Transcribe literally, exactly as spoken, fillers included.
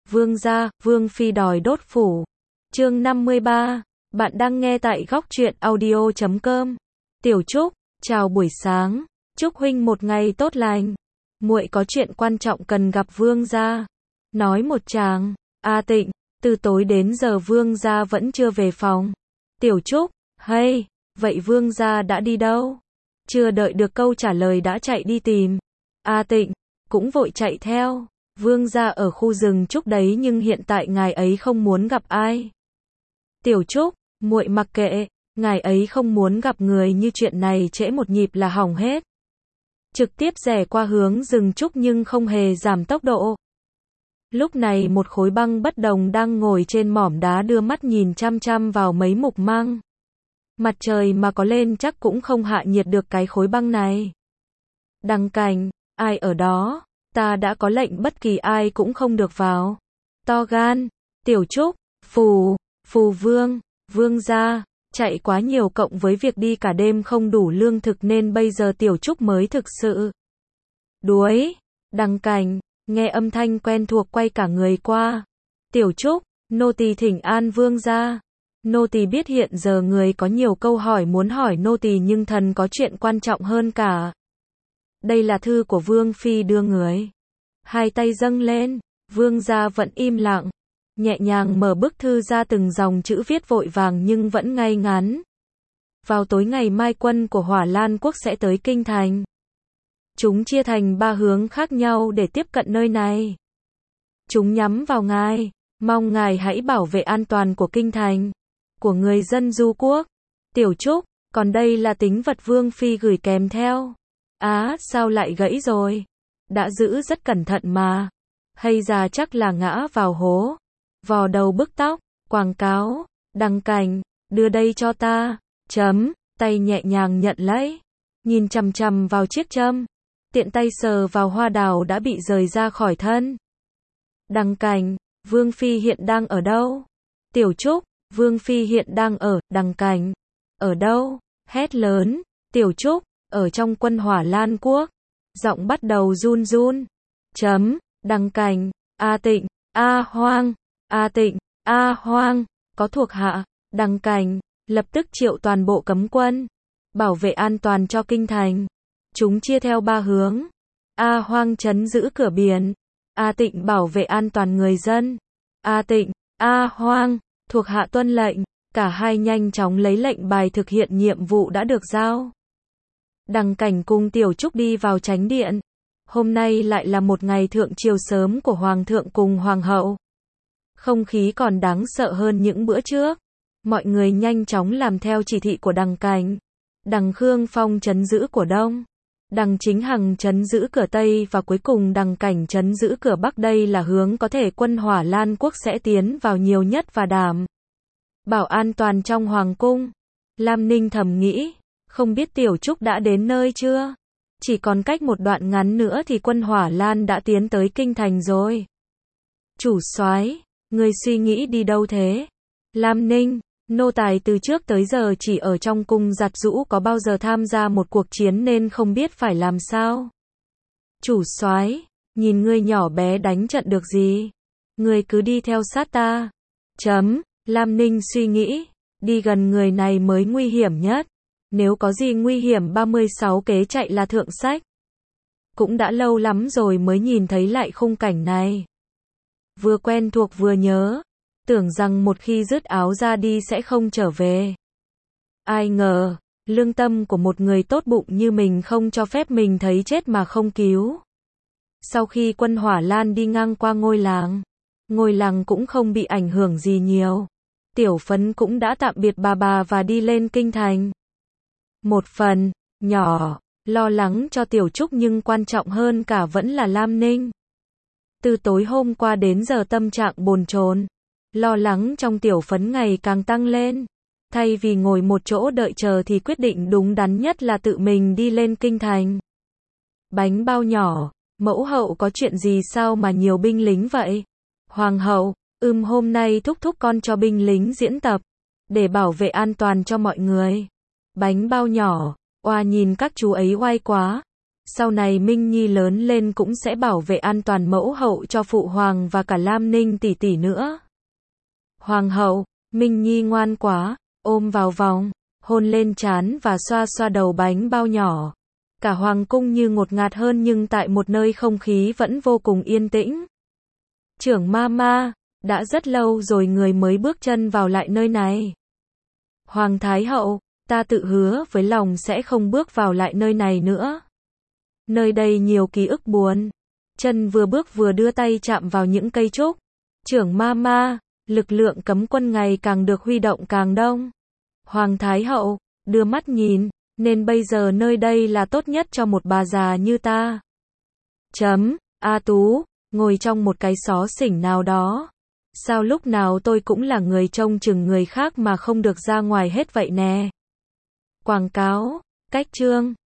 Vương gia, Vương phi đòi đốt phủ. Chương năm mươi ba. Bạn đang nghe tại góc truyện audio chấm com. Tiểu Trúc, chào buổi sáng. Chúc huynh một ngày tốt lành. Muội có chuyện quan trọng cần gặp Vương gia. Nói một tràng. A Tịnh, từ tối đến giờ Vương gia vẫn chưa về phòng. Tiểu Trúc, hay, vậy Vương gia đã đi đâu? Chưa đợi được câu trả lời đã chạy đi tìm. A Tịnh cũng vội chạy theo. Vương gia ở khu rừng trúc đấy nhưng hiện tại ngài ấy không muốn gặp ai. Tiểu Trúc, muội mặc kệ, ngài ấy không muốn gặp người như chuyện này trễ một nhịp là hỏng hết. Trực tiếp rẽ qua hướng rừng trúc nhưng không hề giảm tốc độ. Lúc này một khối băng bất đồng đang ngồi trên mỏm đá đưa mắt nhìn chăm chăm vào mấy mục măng. Mặt trời mà có lên chắc cũng không hạ nhiệt được cái khối băng này. Đằng Cảnh, ai ở đó? Ta đã có lệnh bất kỳ ai cũng không được vào. To gan, Tiểu Trúc, phù, phù vương, vương gia, chạy quá nhiều cộng với việc đi cả đêm không đủ lương thực nên bây giờ Tiểu Trúc mới thực sự đuối. Đằng Cảnh, nghe âm thanh quen thuộc quay cả người qua. Tiểu Trúc, nô tỳ thỉnh an vương gia. Nô tỳ biết hiện giờ người có nhiều câu hỏi muốn hỏi nô tỳ nhưng thần có chuyện quan trọng hơn cả. Đây là thư của Vương phi đưa người. Hai tay dâng lên, Vương gia vẫn im lặng, nhẹ nhàng mở bức thư ra từng dòng chữ viết vội vàng nhưng vẫn ngay ngắn. Vào tối ngày mai quân của Hỏa Lan quốc sẽ tới kinh thành. Chúng chia thành ba hướng khác nhau để tiếp cận nơi này. Chúng nhắm vào ngài, mong ngài hãy bảo vệ an toàn của kinh thành, của người dân du quốc. Tiểu Trúc, còn đây là tín vật Vương phi gửi kèm theo. Á, sao lại gãy rồi? Đã giữ rất cẩn thận mà. Hay già chắc là ngã vào hố. Vò đầu bức tóc, quảng cáo, Đằng Cảnh, đưa đây cho ta. Chấm, tay nhẹ nhàng nhận lấy. Nhìn chằm chằm vào chiếc châm. Tiện tay sờ vào hoa đào đã bị rời ra khỏi thân. Đằng Cảnh, Vương phi hiện đang ở đâu? Tiểu Trúc, Vương phi hiện đang ở, Đằng Cảnh. Ở đâu? Hét lớn, Tiểu Trúc. Ở trong quân Hỏa Lan quốc. Giọng bắt đầu run run. Chấm, Đằng Cảnh, A Tịnh, A Hoang, A Tịnh, A Hoang, có thuộc hạ, Đằng Cảnh, lập tức triệu toàn bộ cấm quân, bảo vệ an toàn cho kinh thành. Chúng chia theo ba hướng. A Hoang trấn giữ cửa biển. A Tịnh bảo vệ an toàn người dân. A Tịnh, A Hoang, thuộc hạ tuân lệnh. Cả hai nhanh chóng lấy lệnh bài thực hiện nhiệm vụ đã được giao. Đằng Cảnh cùng Tiểu Trúc đi vào chánh điện. Hôm nay lại là một ngày thượng triều sớm của Hoàng thượng cùng Hoàng hậu. Không khí còn đáng sợ hơn những bữa trước. Mọi người nhanh chóng làm theo chỉ thị của Đằng Cảnh. Đằng Khương Phong trấn giữ của Đông. Đằng Chính Hằng trấn giữ cửa Tây và cuối cùng Đằng Cảnh trấn giữ cửa Bắc. Đây là hướng có thể quân Hỏa Lan quốc sẽ tiến vào nhiều nhất và đảm bảo an toàn trong Hoàng cung. Lam Ninh thầm nghĩ. Không biết Tiểu Trúc đã đến nơi chưa? Chỉ còn cách một đoạn ngắn nữa thì quân Hỏa Lan đã tiến tới kinh thành rồi. Chủ soái, người suy nghĩ đi đâu thế? Lam Ninh, nô tài từ trước tới giờ chỉ ở trong cung giặt giũ có bao giờ tham gia một cuộc chiến nên không biết phải làm sao. Chủ soái, nhìn ngươi nhỏ bé đánh trận được gì? Ngươi cứ đi theo sát ta. Chấm, Lam Ninh suy nghĩ, đi gần người này mới nguy hiểm nhất. Nếu có gì nguy hiểm ba mươi sáu kế chạy là thượng sách. Cũng đã lâu lắm rồi mới nhìn thấy lại khung cảnh này. Vừa quen thuộc vừa nhớ. Tưởng rằng một khi dứt áo ra đi sẽ không trở về. Ai ngờ, lương tâm của một người tốt bụng như mình không cho phép mình thấy chết mà không cứu. Sau khi quân Hỏa Lan đi ngang qua ngôi làng, ngôi làng cũng không bị ảnh hưởng gì nhiều. Tiểu Phấn cũng đã tạm biệt bà bà và đi lên kinh thành. Một phần nhỏ lo lắng cho Tiểu Trúc nhưng quan trọng hơn cả vẫn là Lam Ninh. Từ tối hôm qua đến giờ tâm trạng bồn chồn, lo lắng trong Tiểu Phấn ngày càng tăng lên. Thay vì ngồi một chỗ đợi chờ thì quyết định đúng đắn nhất là tự mình đi lên kinh thành. Bánh bao nhỏ, mẫu hậu có chuyện gì sao mà nhiều binh lính vậy? Hoàng hậu, ừm hôm nay thúc thúc con cho binh lính diễn tập, để bảo vệ an toàn cho mọi người. Bánh bao nhỏ, oa nhìn các chú ấy oai quá. Sau này Minh Nhi lớn lên cũng sẽ bảo vệ an toàn mẫu hậu cho phụ hoàng và cả Lam Ninh tỷ tỷ nữa. Hoàng hậu, Minh Nhi ngoan quá, ôm vào vòng, hôn lên trán và xoa xoa đầu bánh bao nhỏ. Cả hoàng cung như ngột ngạt hơn nhưng tại một nơi không khí vẫn vô cùng yên tĩnh. Trưởng mama, đã rất lâu rồi người mới bước chân vào lại nơi này. Hoàng Thái hậu, ta tự hứa với lòng sẽ không bước vào lại nơi này nữa. Nơi đây nhiều ký ức buồn. Chân vừa bước vừa đưa tay chạm vào những cây trúc. Trưởng mama, lực lượng cấm quân ngày càng được huy động càng đông. Hoàng Thái hậu, đưa mắt nhìn, nên bây giờ nơi đây là tốt nhất cho một bà già như ta. Chấm, A Tú, ngồi trong một cái xó xỉnh nào đó. Sao lúc nào tôi cũng là người trông chừng người khác mà không được ra ngoài hết vậy nè. Quảng cáo, cách chương.